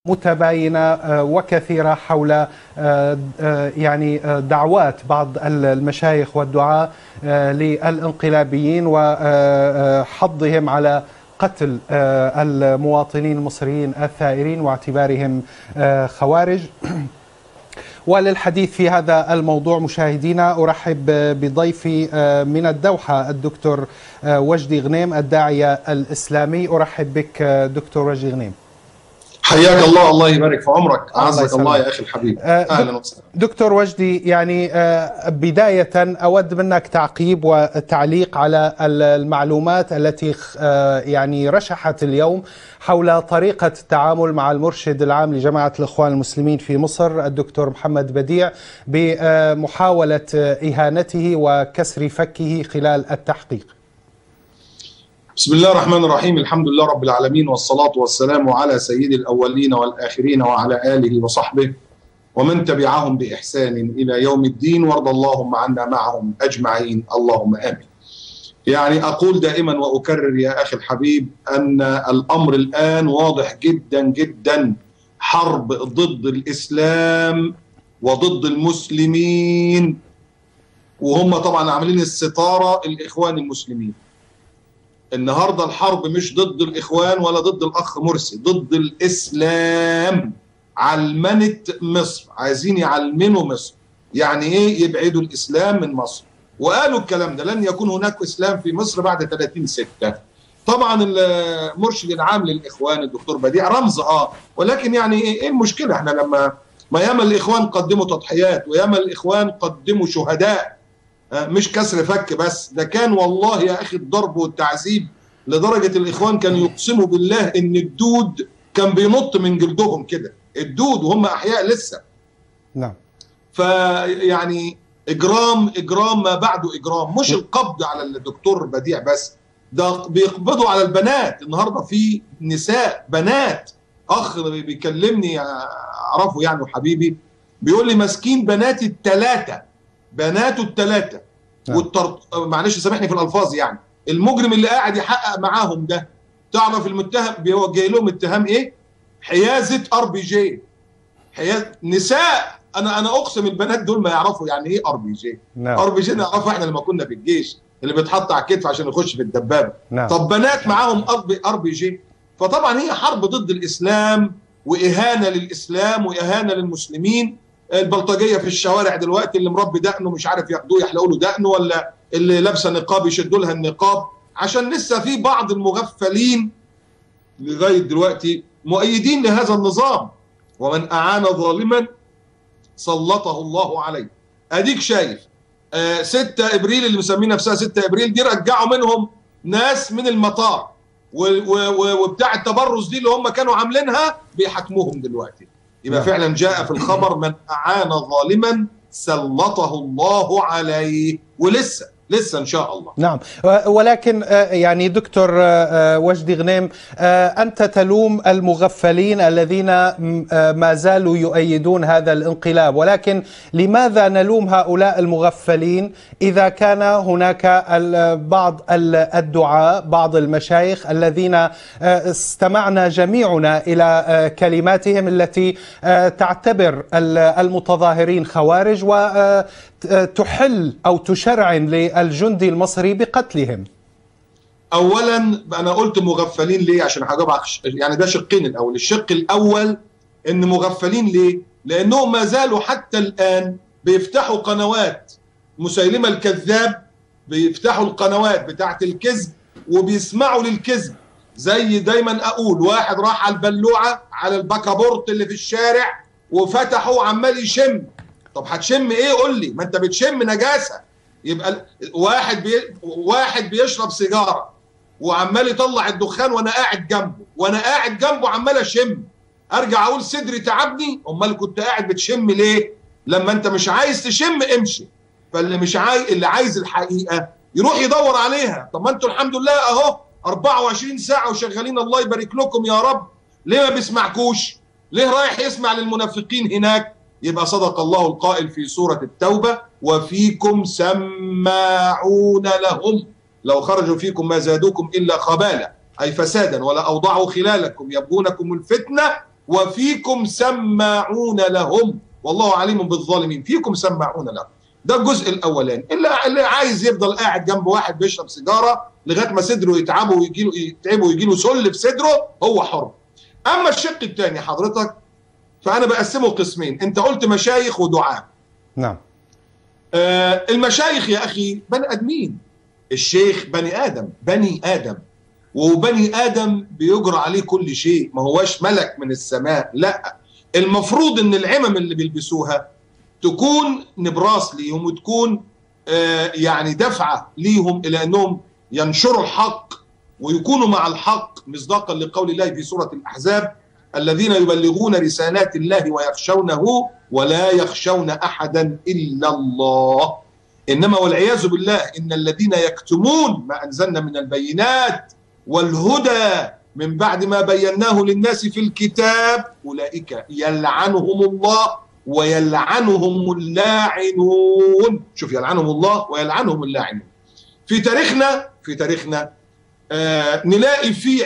متباينة وكثيرة حول يعني دعوات بعض المشايخ والدعاة للانقلابيين وحضهم على قتل المواطنين المصريين الثائرين واعتبارهم خوارج. وللحديث في هذا الموضوع مشاهدينا أرحب بضيفي من الدوحة الدكتور وجدي غنيم الداعية الإسلامي. أرحب بك دكتور وجدي غنيم. حياك الله، الله يبارك في عمرك، أعزك الله يا أخي الحبيب. أهلا وسهلا دكتور وجدي، يعني بداية أود منك تعقيب وتعليق على المعلومات التي يعني رشحت اليوم حول طريقة التعامل مع المرشد العام لجماعة الإخوان المسلمين في مصر الدكتور محمد بديع بمحاولة إهانته وكسر فكه خلال التحقيق. بسم الله الرحمن الرحيم، الحمد لله رب العالمين، والصلاة والسلام على سيد الأولين والآخرين وعلى آله وصحبه ومن تبعهم بإحسان إلى يوم الدين، وارض اللهم عنا معهم أجمعين، اللهم آمين. يعني أقول دائما وأكرر يا أخي الحبيب أن الأمر الآن واضح جدا جدا، حرب ضد الإسلام وضد المسلمين، وهم طبعا عاملين الستارة الإخوان المسلمين. النهاردة الحرب مش ضد الإخوان ولا ضد الأخ مرسي، ضد الإسلام. علمنة مصر، عايزين يعلمنوا مصر يعني إيه يبعدوا الإسلام من مصر، وقالوا الكلام ده لن يكون هناك إسلام في مصر بعد 30/6. طبعا المرشد العام للإخوان الدكتور بديع رمز ولكن يعني إيه المشكلة؟ احنا لما ما ياما الإخوان قدموا تضحيات وياما الإخوان قدموا شهداء، مش كسر فك بس، ده كان والله يا أخي الضرب والتعذيب لدرجة الإخوان كانوا يقسموا بالله إن الدود كان بينط من جلدهم كده، الدود وهم أحياء لسه. نعم. فيعني إجرام ما بعده إجرام، مش القبض على الدكتور بديع بس، ده بيقبضوا على البنات. النهاردة في نساء بنات، أخ بيكلمني أعرفه يعني حبيبي، بيقول لي ماسكين بناتي بناته الثلاثة. معلش سامحني في الألفاظ، يعني المجرم اللي قاعد يحقق معاهم ده، تعرف المتهم بيوجه لهم اتهام ايه؟ حيازة RPG. نساء. انا اقسم البنات دول ما يعرفوا يعني ايه RPG. RPG نعرفه احنا لما كنا في الجيش، اللي بيتحط على الكتف عشان يخش في الدبابة. طب بنات معاهم RPG. فطبعا هي حرب ضد الإسلام وإهانة للإسلام وإهانة للمسلمين. البلطجيه في الشوارع دلوقتي، اللي مربي دقنه مش عارف ياخدوه يحلقوا له دقنه، ولا اللي لابسه نقاب يشدوا لها النقاب، عشان لسه في بعض المغفلين لغايه دلوقتي مؤيدين لهذا النظام. ومن اعان ظالما سلطه الله عليه. اديك شايف 6 ابريل اللي مسمين نفسها 6 ابريل دي، رجعوا منهم ناس من المطار، وبتاع التبرز دي اللي هم كانوا عاملينها بيحاكموهم دلوقتي. يبقى فعلا جاء في الخبر من أعان ظالما سلطه الله عليه، ولسه إن شاء الله. نعم. ولكن يعني دكتور وجدي غنيم، أنت تلوم المغفلين الذين ما زالوا يؤيدون هذا الانقلاب، ولكن لماذا نلوم هؤلاء المغفلين إذا كان هناك بعض الدعاة، بعض المشايخ الذين استمعنا جميعنا إلى كلماتهم التي تعتبر المتظاهرين خوارج وتحل أو تشرعن للجندي المصري بقتلهم؟ اولا انا قلت مغفلين ليه عشان هجاوب، يعني ده شقين. الاول الشق الاول ان مغفلين ليه؟ لانهم ما زالوا حتى الان بيفتحوا قنوات مسيلمة الكذاب، بيفتحوا القنوات بتاعت الكذب وبيسمعوا للكذب. زي دايما اقول، واحد راح على البلوعه على البكابورت اللي في الشارع وفتحه وعمال يشم. طب هتشم ايه؟ قول لي، ما انت بتشم نجاسه. يبقى واحد بيشرب سيجاره وعمال يطلع الدخان وانا قاعد جنبه عمال اشم، ارجع اقول صدري تعبني؟ امال كنت قاعد بتشم ليه؟ لما انت مش عايز تشم امشي. فاللي مش عايز، اللي عايز الحقيقه يروح يدور عليها. طب ما انتوا الحمد لله اهو 24 ساعه وشغالين، الله يبارك لكم يا رب. ليه ما بيسمعكوش؟ ليه رايح يسمع للمنافقين هناك؟ يبقى صدق الله القائل في سورة التوبة: وفيكم سماعون لهم لو خرجوا فيكم ما زادوكم إلا خبالا، أي فسادا، ولا أوضعوا خلالكم يبغونكم الفتنة وفيكم سماعون لهم والله عليم بالظالمين. فيكم سماعون لهم، ده الجزء الاولاني. اللي عايز يفضل قاعد جنب واحد بيشرب سيجاره لغايه ما صدره يتعبه ويجي له سل في صدره، هو حر. اما الشق الثاني حضرتك فانا بقسمه قسمين. انت قلت مشايخ ودعاة. نعم. المشايخ يا اخي بني ادمين، الشيخ بني ادم، وبني ادم بيجرى عليه كل شيء، ما هواش ملك من السماء، لا. المفروض ان العمم اللي بيلبسوها تكون نبراس ليهم، وتكون يعني دفعه ليهم الى انهم ينشروا الحق ويكونوا مع الحق، مصداقا لقول الله في سوره الاحزاب: الذين يبلغون رسالات الله ويخشونه ولا يخشون احدا الا الله. انما والعياذ بالله ان الذين يكتمون ما انزلنا من البينات والهدى من بعد ما بيناه للناس في الكتاب اولئك يلعنهم الله ويلعنهم اللاعنون. شوف، يلعنهم الله ويلعنهم اللاعنون. في تاريخنا نلاقي في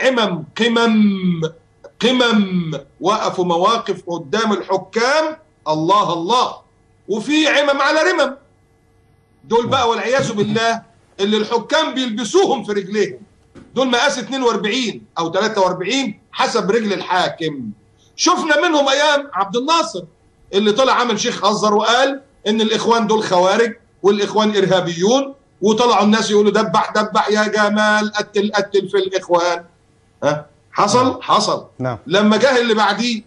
قمم وقفوا مواقف قدام الحكام الله، وفي عمم على رمم. دول بقى والعياذ بالله اللي الحكام بيلبسوهم في رجليهم، دول مقاس 42 او 43 حسب رجل الحاكم. شفنا منهم ايام عبد الناصر اللي طلع عمل شيخ ازهر وقال ان الاخوان دول خوارج والاخوان ارهابيون، وطلعوا الناس يقولوا دبح يا جمال، قتل في الاخوان. حصل. نعم. لما جه اللي بعديه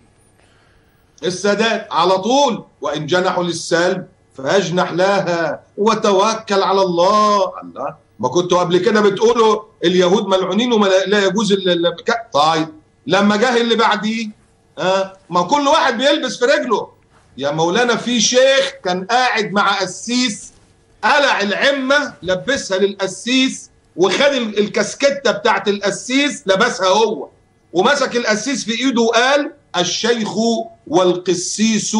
السادات على طول: وان جنحوا للسلم فاجنح لها وتوكل على الله. ما كنتوا قبل كده بتقولوا اليهود ملعونين وما لا يجوز طيب لما جه اللي بعديه ما كل واحد بيلبس في رجله. يا مولانا في شيخ كان قاعد مع قسيس، قلع العمه لبسها للقسيس، وخد الكاسكته بتاعت القسيس لبسها هو، ومسك القسيس في ايده وقال: الشيخ والقسيس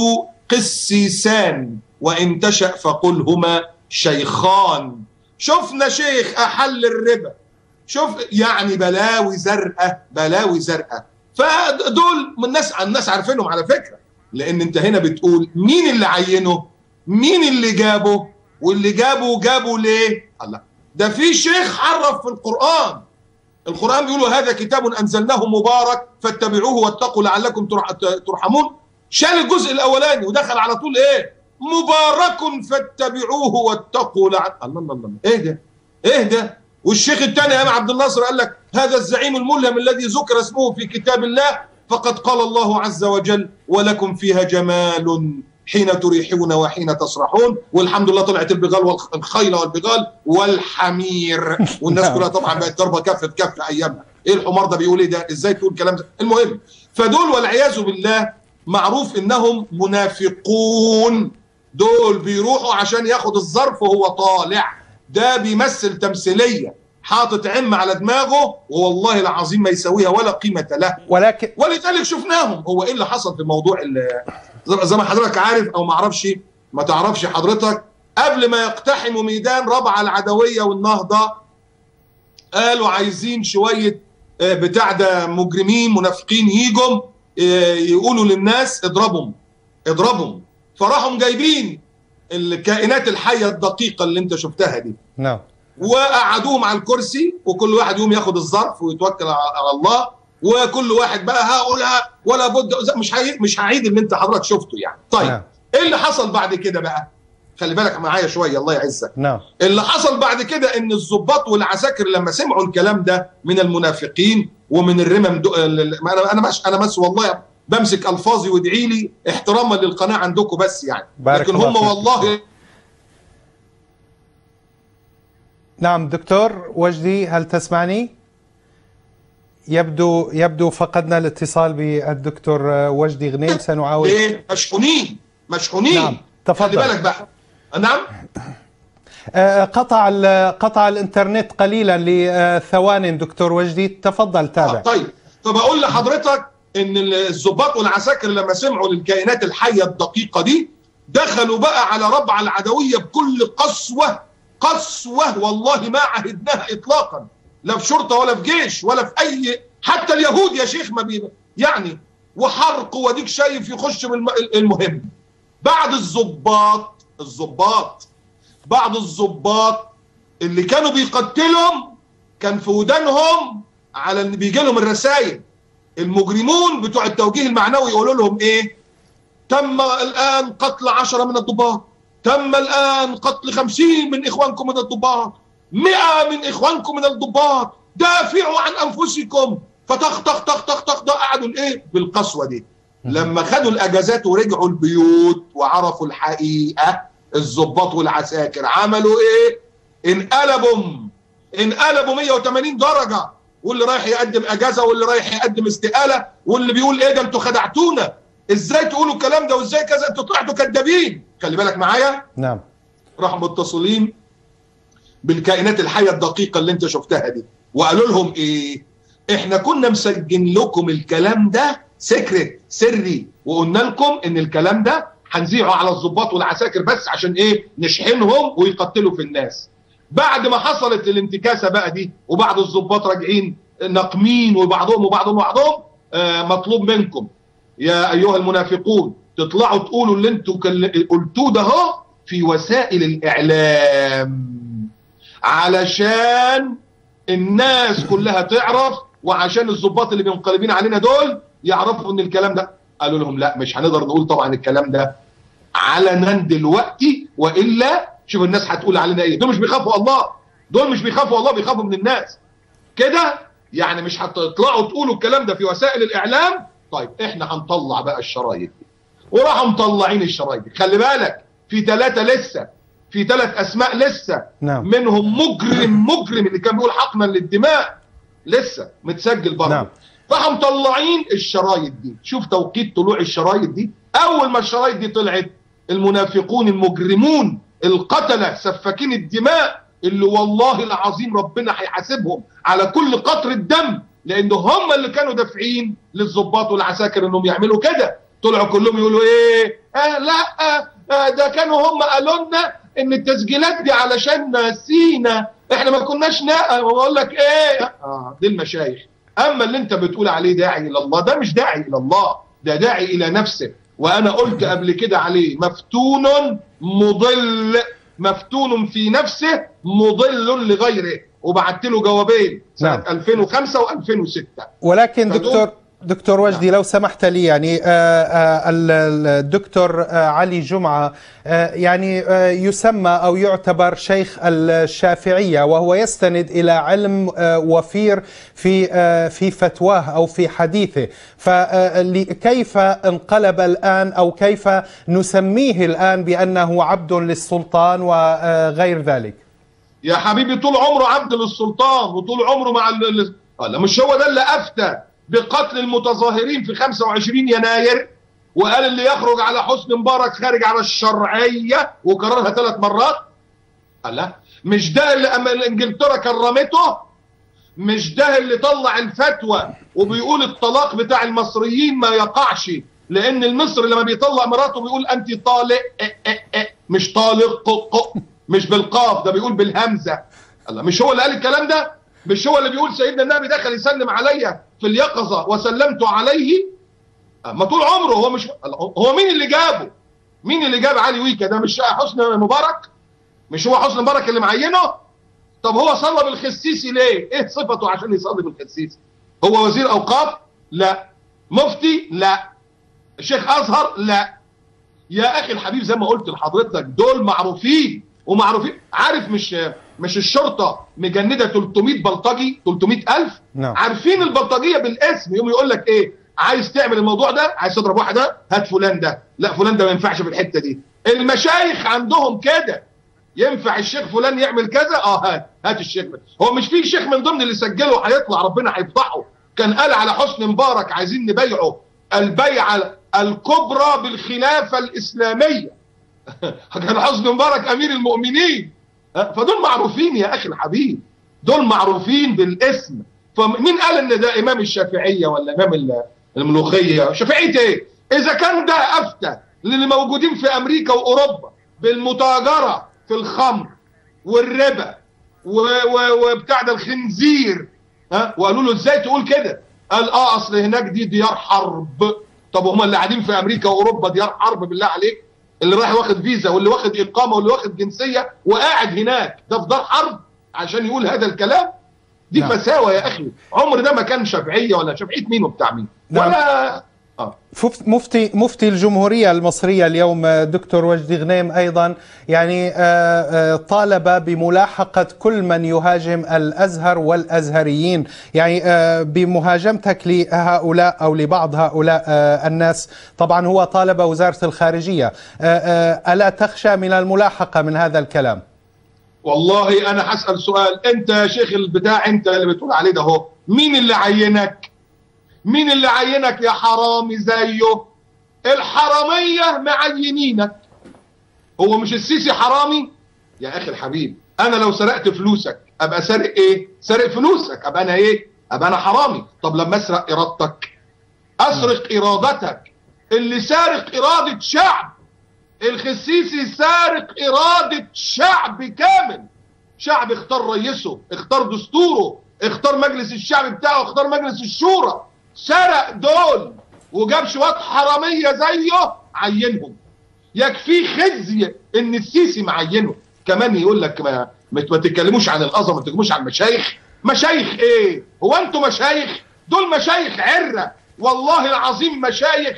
قسيسان وان تشأ فقل هما شيخان. شفنا شيخ احل الربا، شوف يعني بلاوي زرقاء. فدول من الناس عارفينهم على فكره، لان انت هنا بتقول مين اللي عينه، مين اللي جابه، واللي جابه ليه؟ الله، ده في شيخ حرف في القرآن بيقولوا هذا كتاب أنزلناه مبارك فاتبعوه واتقوا لعلكم ترحمون. شال الجزء الأولاني ودخل على طول إيه؟ مبارك فاتبعوه واتقوا الله. إيه ده؟ والشيخ الثاني أمام عبد الناصر قال لك هذا الزعيم الملهم الذي ذكر اسمه في كتاب الله فقد قال الله عز وجل: ولكم فيها جمال حين تريحون وحين تسرحون. والحمد لله طلعت البغال والخيل والبغال والحمير، والناس كلها طبعا بقت ضربه كف بكف ايامها. ايه الحمار ده بيقول ايه ده؟ ازاي تقول الكلام ده؟ المهم، فدول والعياذ بالله معروف انهم منافقون. دول بيروحوا عشان ياخد الظرف وهو طالع، ده بيمثل تمثيليه، حاطط عم على دماغه والله العظيم ما يساويها ولا قيمه له. ولذلك شفناهم. هو ايه اللي حصل في موضوع زي ما حضرتك عارف او ما تعرفش حضرتك، قبل ما يقتحموا ميدان ربعة العدوية والنهضة قالوا عايزين شوية بتاع ده مجرمين منافقين يجوا يقولوا للناس اضربهم. فراحوا جايبين الكائنات الحية الدقيقة اللي انت شفتها دي، نعم، وقعدوهم على الكرسي، وكل واحد يقوم ياخد الظرف ويتوكل على الله، وكل واحد بقى هقولها ولا بد. مش هعيد اللي انت حضرتك شفته يعني. طيب ايه اللي حصل بعد كده بقى؟ خلي بالك معايا شويه الله يعزك. اللي حصل بعد كده ان الضباط والعساكر لما سمعوا الكلام ده من المنافقين ومن الرمم انا بس والله بمسك الفاظي وادعي لي احتراما للقناه عندكم بس يعني، لكن هم والله. نعم دكتور وجدي، هل تسمعني؟ يبدو فقدنا الاتصال بالدكتور وجدي غنيم. سنعاود. ايه مشحونين. نعم تفضل. خلي بالك بقى. نعم. قطع الانترنت قليلا لثوان دكتور وجدي، تفضل تابع. طيب، فبقول لحضرتك ان الضباط والعساكر لما سمعوا للكائنات الحيه الدقيقه دي دخلوا بقى على ربعة العدويه بكل قسوه والله ما عهدناها اطلاقا، لا في شرطه ولا في جيش ولا في اي، حتى اليهود يا شيخ ما يعني وحرق واديك شايف يخش المهم. بعد الضباط بعض الضباط اللي كانوا بيقتلهم كان في ودانهم على اللي بيجي لهم الرسائل المجرمون بتوع التوجيه المعنوي، يقولوا لهم ايه؟ تم الان قتل 10 من الضباط، تم الان قتل 50 من اخوانكم من الضباط، 100 من اخوانكم من الضباط، دافعوا عن انفسكم. فتخ تخ تخ تخ تخ ده قعدوا الايه بالقسوه دي. لما خدوا الاجازات ورجعوا البيوت وعرفوا الحقيقه، الضباط والعساكر عملوا ايه؟ انقلبوا 180 درجه، واللي رايح يقدم اجازه واللي رايح يقدم استقاله، واللي بيقول ايه ده انتوا خدعتونا، ازاي تقولوا الكلام ده وازاي كذا، انتوا طلعتوا كدابين. خلي بالك معايا. نعم. راحوا متصلين بالكائنات الحيه الدقيقه اللي انت شفتها دي، وقالوا لهم ايه؟ احنا كنا مسجلين لكم الكلام ده سكرت سري، وقلنا لكم ان الكلام ده هنذيعه على الضباط والعساكر بس عشان ايه؟ نشحنهم ويقتلوا في الناس. بعد ما حصلت الانتكاسه بقى دي وبعض الضباط راجعين ناقمين وبعضهم مطلوب منكم يا ايها المنافقون تطلعوا تقولوا اللي انتوا قلتوه ده اهو في وسائل الاعلام علشان الناس كلها تعرف، وعشان الضباط اللي منقلبين علينا دول يعرفوا ان الكلام ده. قالوا لهم لا، مش هنقدر نقول طبعا الكلام ده علنا دلوقتي، والا شوف الناس هتقول علينا ايه. دول مش بيخافوا الله، بيخافوا من الناس كده. يعني مش هتطلعوا تقولوا الكلام ده في وسائل الاعلام. طيب احنا هنطلع بقى الشرايط دي، وراحوا مطلعين الشرايط دي. خلي بالك في 3 لسه، في 3 اسماء لسه. نعم. منهم مجرم اللي كان بيقول حقنا للدماء لسه متسجل برضه. نعم. راحوا مطلعين الشرايط دي. شوف توقيت طلوع الشرايط دي. اول ما الشرايط دي طلعت، المنافقون المجرمون القتله سفاكين الدماء اللي والله العظيم ربنا هيحاسبهم على كل قطره دم، لان هم اللي كانوا دافعين للضباط والعساكر انهم يعملوا كده. طلعوا كلهم يقولوا ايه؟ لا ده كانوا هم قالوا لنا ان التسجيلات دي علشان ناسينا، احنا ما كناش بقول لك ايه؟ دي المشايخ. اما اللي انت بتقول عليه داعي الى الله، ده مش داعي الى الله، ده داعي الى نفسه. وانا قلت قبل كده عليه مفتون مضل، مفتون في نفسه مضل لغيره، وبعت له جوابين سنة 2005 و2006. ولكن دكتور وجدي، لو سمحت لي، يعني الدكتور علي جمعة يعني يسمى أو يعتبر شيخ الشافعية، وهو يستند إلى علم وفير في فتواه أو في حديثه. فكيف انقلب الآن، أو كيف نسميه الآن بأنه عبد للسلطان وغير ذلك؟ يا حبيبي طول عمره عبد للسلطان، وطول عمره مع مش هو ده اللي أفتى بقتل المتظاهرين في 25 يناير وقال اللي يخرج على حسني مبارك خارج على الشرعية، وكررها 3 مرات؟ قال لا، مش ده اللي انجلترا كرمته؟ مش ده اللي طلع الفتوى وبيقول الطلاق بتاع المصريين ما يقعش، لان المصري لما بيطلق مراته بيقول انت طالق، مش طالق، مش بالقاف، ده بيقول بالهمزة. الله، مش هو اللي قال الكلام ده؟ مش هو اللي بيقول سيدنا النبي دخل يسلم عليا في اليقظة وسلمت عليه؟ ما طول عمره هو مش هو. مين اللي جابه؟ مين اللي جاب علي ويكا ده؟ مش حسني مبارك؟ مش هو حسني مبارك اللي معينه؟ طب هو صلى بالخسيسي ليه؟ ايه صفته عشان يصلي بالخسيسي؟ هو وزير اوقاف؟ لا. مفتي؟ لا. شيخ ازهر؟ لا. يا اخي الحبيب، زي ما قلت لحضرتك دول معروفين ومعروفين. عارف مش الشرطه مجنده 300 بلطجي، 300,000؟ نعم. عارفين البلطجيه بالاسم. يوم يقول لك ايه؟ عايز تعمل الموضوع ده، عايز تضرب واحد ده، هات فلان ده، لا فلان ده ما ينفعش في الحته دي. المشايخ عندهم كده، ينفع الشيخ فلان يعمل كذا؟ هات الشيخ. هو مش في شيخ من ضمن اللي سجله هيطلع ربنا هيفضحه كان قال على حسني مبارك عايزين نبيعه البيعه الكبرى بالخلافه الاسلاميه؟ كان حسني مبارك امير المؤمنين. فدول معروفين يا اخي الحبيب، دول معروفين بالاسم. فمين قال ان ده امام الشافعيه ولا امام الملوخيه؟ شافعيه ايه؟ اذا كان ده افتى للي موجودين في امريكا واوروبا بالمتاجره في الخمر والربا وبتاع ده الخنزير، وقالوا له ازاي تقول كده؟ قال اصل هناك دي ديار حرب. طب هم اللي قاعدين في امريكا واوروبا ديار حرب بالله عليك؟ اللي رايح واخد فيزا واللي واخد اقامه واللي واخد جنسيه وقاعد هناك ده في دار حرب عشان يقول هذا الكلام؟ دي فساوه يا اخي. عمر ده ما كان شافعيه ولا شافعيه مين وبتاع مين ولا مفتي الجمهورية المصرية اليوم دكتور وجدي غنيم أيضا يعني طالب بملاحقة كل من يهاجم الأزهر والأزهريين، يعني بمهاجمتك لهؤلاء أو لبعض هؤلاء الناس. طبعا هو طالب وزارة الخارجية، ألا تخشى من الملاحقة من هذا الكلام؟ والله أنا هسأل سؤال. أنت يا شيخ البتاع أنت اللي بتقول عليه ده هو، مين اللي عينك؟ مين اللي عينك يا حرامي زيه؟ الحرامية معينينك. هو مش السيسي حرامي؟ يا أخي الحبيب أنا لو سرقت فلوسك أبقى سارق إيه؟ سارق فلوسك، أبقى أنا إيه؟ أبقى أنا حرامي. طب لما أسرق إرادتك، أسرق إرادتك، اللي سارق إرادة شعب. الخسيسي سارق إرادة شعب كامل. شعب اختار رئيسه، اختار دستوره، اختار مجلس الشعب بتاعه، اختار مجلس الشورى. سرق دول وجاب شويه حراميه زيه عينهم. يكفيه خزي ان السيسي معينه. كمان يقول لك ما تتكلموش عن الازهر، ما تتكلموش عن المشايخ. مشايخ ايه؟ هو انتوا مشايخ؟ دول مشايخ عره والله العظيم. مشايخ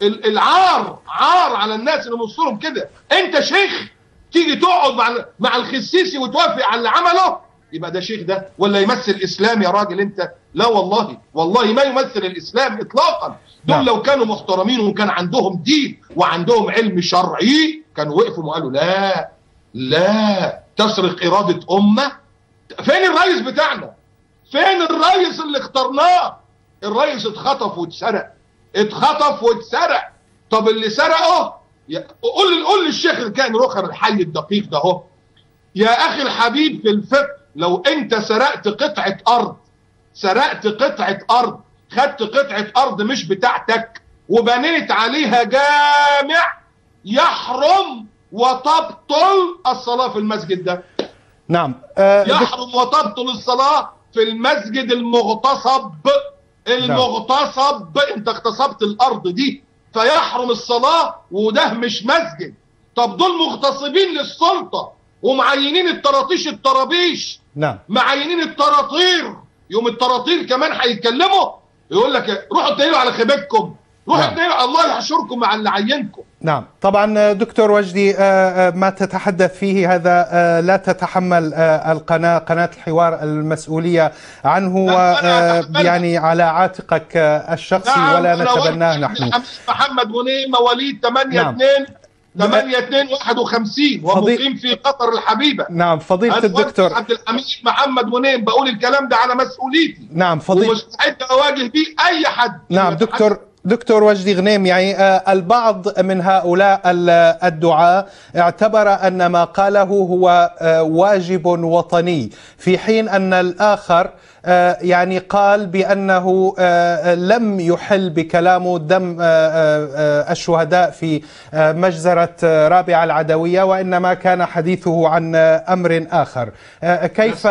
العار عار على الناس اللي نصهم كده. انت شيخ تيجي تقعد مع الخسيسي وتوافق على اللي عمله؟ يبقى ده شيخ ده ولا يمثل الاسلام يا راجل انت؟ لا والله والله ما يمثل الاسلام اطلاقا. دول لو كانوا محترمين وكان عندهم دين وعندهم علم شرعي كانوا وقفوا وقالوا لا لا تسرق اراده امه. فين الرئيس بتاعنا؟ فين الرئيس اللي اخترناه؟ الرئيس اتخطف واتسرق، اتخطف واتسرق. طب اللي سرقه قول للشيخ اللي كان رخر الحي الدقيق ده اهو، يا اخي الحبيب في الفقه لو انت سرقت قطعه ارض، سرقت قطعه ارض، خدت قطعه ارض مش بتاعتك وبنيت عليها جامع، يحرم وتبطل الصلاه في المسجد ده. نعم يحرم وتبطل الصلاه في المسجد المغتصب. المغتصب انت اغتصبت الارض دي فيحرم الصلاه وده مش مسجد. طب دول مغتصبين للسلطه ومعينين الطراطيش الطرابيش. نعم معينين الطراطير. يوم الطراطير كمان هيتكلموا يقول لك روحوا اتنقلوا على خيبتكم، روحوا اتنقلوا، الله يحشركم مع اللي عينكم. نعم طبعا دكتور وجدي ما تتحدث فيه هذا لا تتحمل قناة الحوار المسؤولية عنه، يعني على عاتقك الشخصي. نعم ولا نتبناه نحن. محمد غنيم مواليد 8/2 8/2/51 ومقيم في قطر الحبيبه. نعم فضيلة الدكتور عبد الحميد محمد غنيم بقول الكلام ده على مسؤوليتي. نعم فضيلة ومستعد اواجه بيه اي حد. نعم دكتور وجدي غنيم، يعني البعض من هؤلاء الدعاة اعتبر أن ما قاله هو واجب وطني، في حين أن الآخر يعني قال بأنه لم يحل بكلامه دم الشهداء في مجزرة رابعة العدوية، وإنما كان حديثه عن أمر آخر. كيف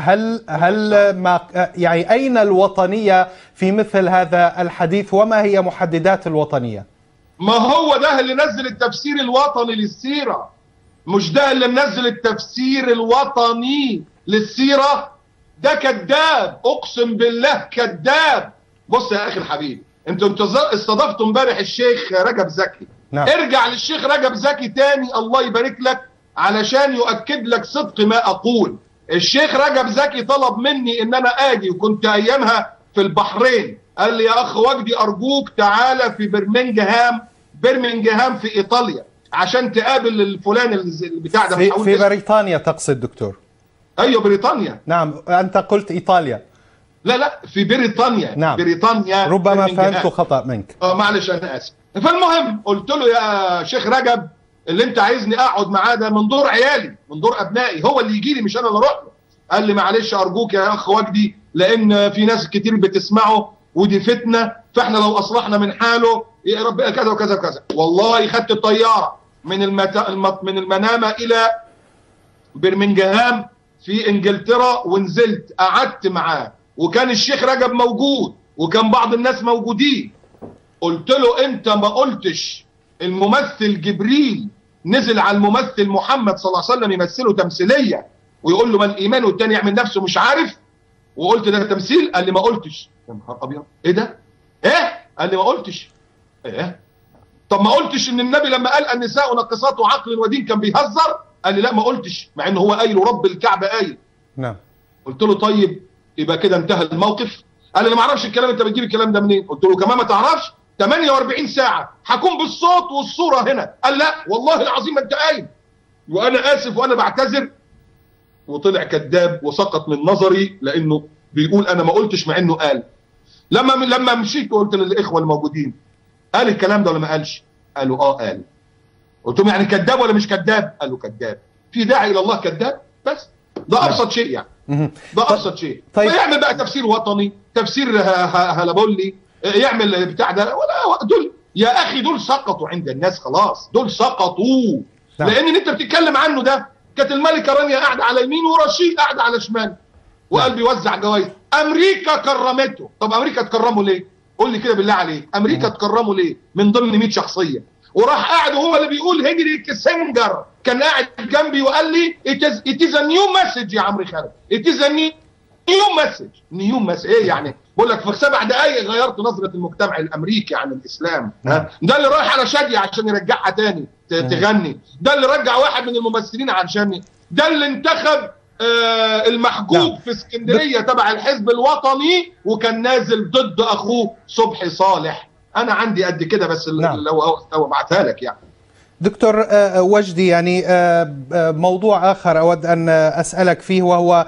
هل ما يعني أين الوطنية في مثل هذا الحديث، وما هي محددات الوطنية؟ ما هو ده اللي نزل التفسير الوطني للسيرة، مش ده اللي منزل التفسير الوطني للسيرة. ده كذاب، اقسم بالله كذاب. بص يا اخي الحبيب، انتوا استضفتوا امبارح الشيخ رجب زكي. نعم. ارجع للشيخ رجب زكي تاني الله يبارك لك علشان يؤكد لك صدق ما اقول. الشيخ رجب زكي طلب مني ان انا اجي، وكنت ايامها في البحرين. قال لي يا اخ وجدي ارجوك تعالى في برمنجهام في ايطاليا عشان تقابل الفلان البتاع ده. في بريطانيا تقصد دكتور؟ ايوه بريطانيا. نعم انت قلت ايطاليا. لا في بريطانيا. نعم. بريطانيا ربما فهمت خطأ منك. معلش انا اسف. فالمهم قلت له يا شيخ رجب اللي انت عايزني اقعد معاه ده من دور عيالي، من دور ابنائي، هو اللي يجي لي مش انا اللي اروح له. قال لي معلش ارجوك يا اخ وجدي لان في ناس كتير بتسمعه ودي فتنه، فاحنا لو اصلحنا من حاله يا رب كذا وكذا وكذا. والله خدت الطياره من المنامه الى برمنجهام في انجلترا ونزلت قعدت معاه، وكان الشيخ رجب موجود وكان بعض الناس موجودين، قلت له انت ما قلتش الممثل جبريل نزل على الممثل محمد صلى الله عليه وسلم يمثله تمثيليه ويقول له ما الايمان، والتاني يعمل نفسه مش عارف، وقلت ده تمثيل؟ قال لي ما قلتش. يا نهار ابيض، ايه ده؟ ايه؟ قال لي ما قلتش. ايه؟ طب ما قلتش ان النبي لما قال النساء ناقصات عقل ودين كان بيهزر؟ قال لي لا ما قلتش، مع ان هو قايل ورب الكعبه قايل. نعم. قلت له طيب يبقى كده انتهى الموقف. قال لي انا ما اعرفش الكلام، انت بتجيب الكلام ده منين؟ قلت له كمان ما تعرفش؟ 48 ساعه هكون بالصوت والصوره هنا. قال لا والله العظيم ما انت قايل، وانا اسف وانا بعتذر. وطلع كذاب وسقط من نظري لانه بيقول انا ما قلتش مع انه قال. لما مشيت وقلت للاخوه الموجودين قال الكلام ده ولا ما قالش؟ قالوا اه قال. قلت لهم يعني كذاب ولا مش كذاب؟ قالوا كذاب. في داعي الى الله كذاب؟ بس ده ابسط شيء يعني. ده ابسط شيء. طيب فيعمل بقى تفسير وطني، تفسير هلبولي، يعمل بتاع ده ولا دول يا اخي دول سقطوا عند الناس خلاص، دول سقطوا. لان انت بتتكلم عنه ده كانت الملكه رانيا قاعده على يمين ورشيد قاعده على شمال وقال بيوزع جوائز. امريكا كرمته. طب امريكا تكرمه ليه؟ قول لي كده بالله عليك، امريكا تكرمه ليه من ضمن 100 شخصيه؟ وراح قاعد وهو اللي بيقول هنري كيسنجر كان قاعد جنبي وقال لي it is a new message يا عمرو خالد، it is a new message. ايه يعني؟ بقول لك في 7 دقائق غيرت نظره المجتمع الامريكي عن الاسلام. ده اللي رايح على شاديه عشان يرجعها تاني تغني، ده اللي رجع واحد من الممثلين عشان، ده اللي انتخب المحجوب في اسكندريه تبع الحزب الوطني وكان نازل ضد اخوه صبحي صالح. انا عندي قد كده بس لو ابعتها لك يعني. دكتور وجدي، يعني موضوع آخر أود أن أسألك فيه، وهو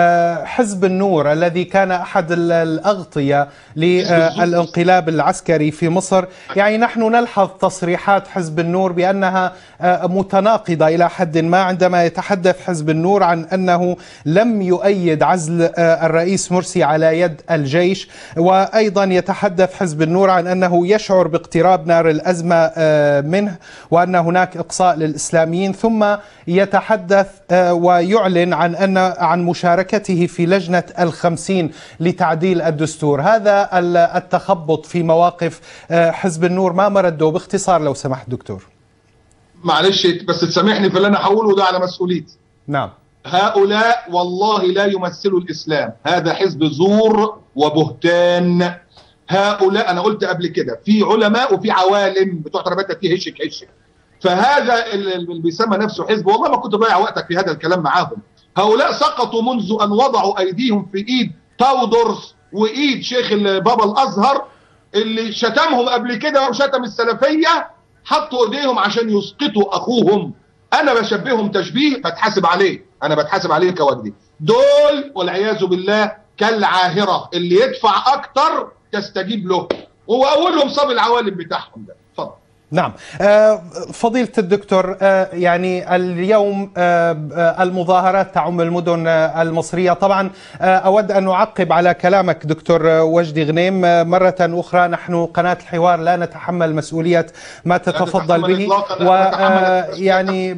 حزب النور الذي كان أحد الأغطية للانقلاب العسكري في مصر. يعني نحن نلحظ تصريحات حزب النور بأنها متناقضة إلى حد ما، عندما يتحدث حزب النور عن أنه لم يؤيد عزل الرئيس مرسي على يد الجيش، وأيضا يتحدث حزب النور عن أنه يشعر باقتراب نار الأزمة منه وأن هناك إقصاء للإسلاميين، ثم يتحدث ويعلن عن مشاركته في لجنة ال50 لتعديل الدستور. هذا التخبط في مواقف حزب النور ما مرده؟ باختصار لو سمحت دكتور. معلش بس تسامحني في اللي انا هقوله ده على مسؤوليتي. نعم. هؤلاء والله لا يمثلوا الإسلام، هذا حزب زور وبهتان. هؤلاء انا قلت قبل كده في علماء وفي عوالم بتوع تربيتك فيه هشك. فهذا اللي بيسمى نفسه حزب والله ما كنت ضيع وقتك في هذا الكلام معاهم. هؤلاء سقطوا منذ ان وضعوا ايديهم في ايد تاودرس وايد شيخ بابا الازهر اللي شتمهم قبل كده وشتم السلفيه، حطوا ايديهم عشان يسقطوا اخوهم. انا بشبههم تشبيه بتحاسب عليه، انا بتحاسب عليه كوجدي. دول والعياذ بالله كالعاهره، اللي يدفع اكتر تستجيب له، واولهم صاب العوالم بتاعهم ده. اتفضل. نعم. فضيلة الدكتور، يعني اليوم المظاهرات تعم المدن المصرية. طبعا أود أن أعقب على كلامك دكتور وجدي غنيم مرة أخرى. نحن قناة الحوار لا نتحمل مسؤولية ما تتفضل به، ويعني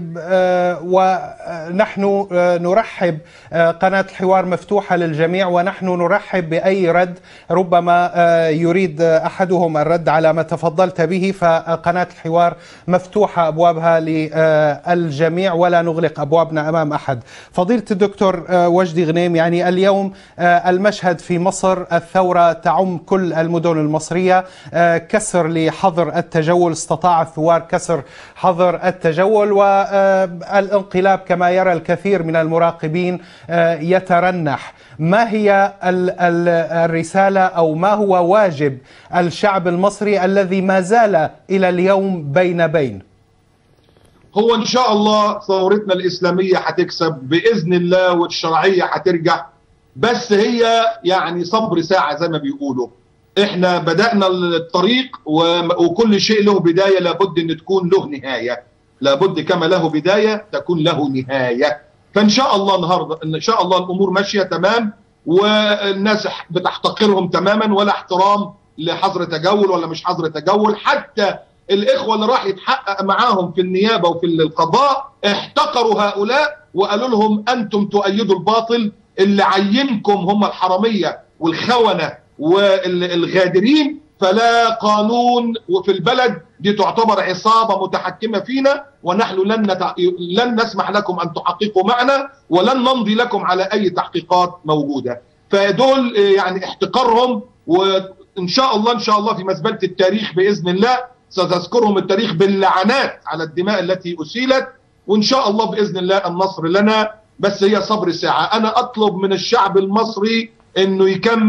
ونحن نرحب، قناة الحوار مفتوحة للجميع، ونحن نرحب بأي رد ربما يريد أحدهم الرد على ما تفضلت به، فقناة الحوار مفتوحة أبوابها للجميع ولا نغلق أبوابنا أمام أحد. فضيلة الدكتور وجدي غنيم، يعني اليوم المشهد في مصر، الثورة تعم كل المدن المصرية، كسر لحظر التجول، استطاع الثوار كسر حظر التجول، والانقلاب كما يرى الكثير من المراقبين يترنح. ما هي الرسالة أو ما هو واجب الشعب المصري الذي ما زال إلى اليوم بين؟ هو إن شاء الله ثورتنا الإسلامية هتكسب بإذن الله والشرعية هترجع، بس هي يعني صبر ساعة زي ما بيقولوا. إحنا بدأنا الطريق وكل شيء له بداية لابد أن تكون له نهاية، لابد كما له بداية تكون له نهاية. فإن شاء الله النهاردة إن شاء الله الأمور ماشية تمام، والناس بتحتقرهم تماما، ولا احترام لحظر تجول ولا مش حظر تجول. حتى الإخوة اللي راح يتحقق معاهم في النيابة وفي القضاء احتقروا هؤلاء وقالوا لهم أنتم تؤيدوا الباطل، اللي عينكم هم الحرامية والخونة والغادرين فلا قانون وفي البلد، دي تعتبر عصابة متحكمة فينا، ونحن لن نسمح لكم أن تحققوا معنا، ولن نمضي لكم على أي تحقيقات موجودة. فدول يعني احتقارهم، وإن شاء الله في مزبلة التاريخ بإذن الله ستذكرهم التاريخ باللعنات على الدماء التي أسيلت، وإن شاء الله بإذن الله النصر لنا، بس هي صبر ساعة. أنا أطلب من الشعب المصري إنه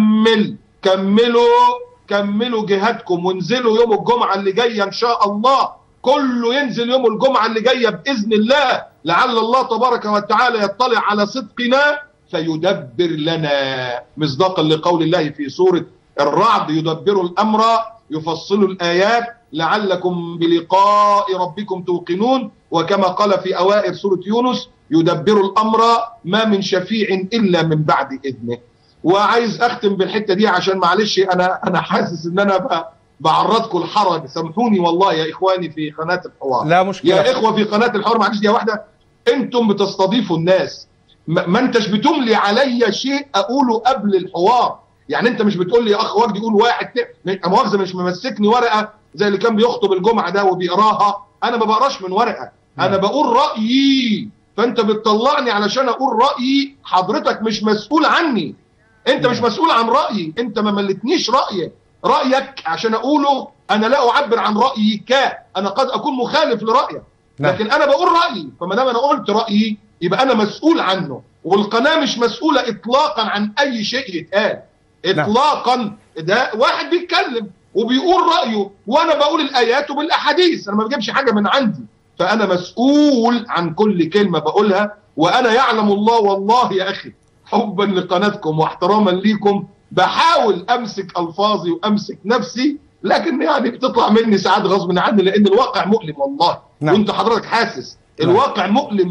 كملوا جهادكم، وانزلوا يوم الجمعة اللي جاية إن شاء الله، كله ينزل يوم الجمعة اللي جاية بإذن الله، لعل الله تبارك وتعالى يطلع على صدقنا فيدبر لنا، مصداقا لقول الله في سورة الرعد: يدبر الأمر يفصل الآيات لعلكم بلقاء ربكم توقنون. وكما قال في أوائل سورة يونس: يدبر الأمر ما من شفيع إلا من بعد إذنه. وعايز أختم بالحتة دي عشان معلش أنا حاسس إن أنا بعرضكم الحرج، سامحوني والله يا إخواني في قناة الحوار. لا مشكلة يا إخوة في قناة الحوار، معلش دي واحدة، أنتم بتستضيفوا الناس، ما أنتش بتملي عليا شيء أقوله قبل الحوار. يعني أنت مش بتقول لي يا أخ وجدي قول واحد مؤاخذة، مش ممسكني ورقة زي اللي كان بيخطب الجمعة ده وبيقراها. أنا ما بقراش من ورقة، أنا بقول رأيي، فأنت بتطلعني علشان أقول رأيي. حضرتك مش مسؤول عني، أنت مش مسؤول عن رأيي، أنت ما ملتنيش رأيك عشان أقوله. أنا لا أعبر عن رأيك، أنا قد أكون مخالف لرأيك، لكن أنا بقول رأيي، فما دام أنا قلت رأيي يبقى أنا مسؤول عنه. والقناة مش مسؤولة إطلاقا عن أي شيء يتقال إطلاقا. ده واحد بيتكلم وبيقول رأيه، وأنا بقول الآيات وبالأحاديث، أنا ما بجيبش حاجة من عندي، فأنا مسؤول عن كل كلمة بقولها. وأنا يعلم الله والله يا أخي، حبا لقناتكم واحتراما ليكم، بحاول أمسك ألفاظي وأمسك نفسي، لكن يعني بتطلع مني ساعات غصب عني، لأن الواقع مؤلم والله. وأنت حضرتك حاسس الواقع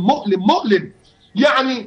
مؤلم. يعني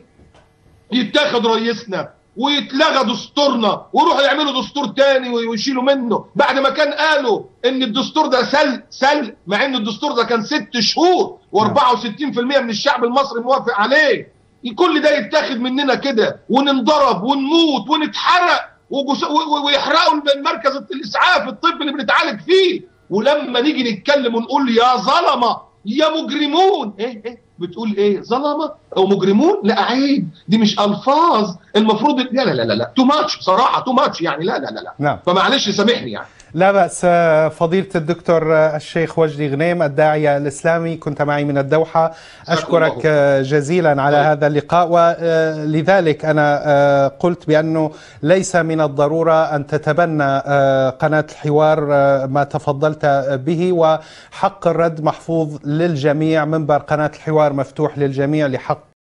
يتاخد رئيسنا ويتلغى دستورنا ويروحوا يعملوا دستور تاني ويشيلوا منه، بعد ما كان قالوا ان الدستور ده سل، مع ان الدستور ده كان 6 شهور و64% من الشعب المصري موافق عليه. كل ده يتاخد مننا كده، وننضرب ونموت ونتحرق ويحرقوا مركز الاسعاف الطبي اللي بنتعالج فيه. ولما نيجي نتكلم ونقول يا ظلمه يا مجرمون، ايه بتقول ايه؟ ظلمه او مجرمون؟ لا عيب، دي مش الفاظ المفروض. لا تو ماتش بصراحه، تو ماتش يعني، لا. فمعلش سامحني يعني. لا بأس. فضيلة الدكتور الشيخ وجدي غنيم الداعية الإسلامي، كنت معي من الدوحة، أشكرك جزيلا على هذا اللقاء. ولذلك أنا قلت بأنه ليس من الضرورة أن تتبنى قناة الحوار ما تفضلت به، وحق الرد محفوظ للجميع. منبر قناة الحوار مفتوح للجميع لحق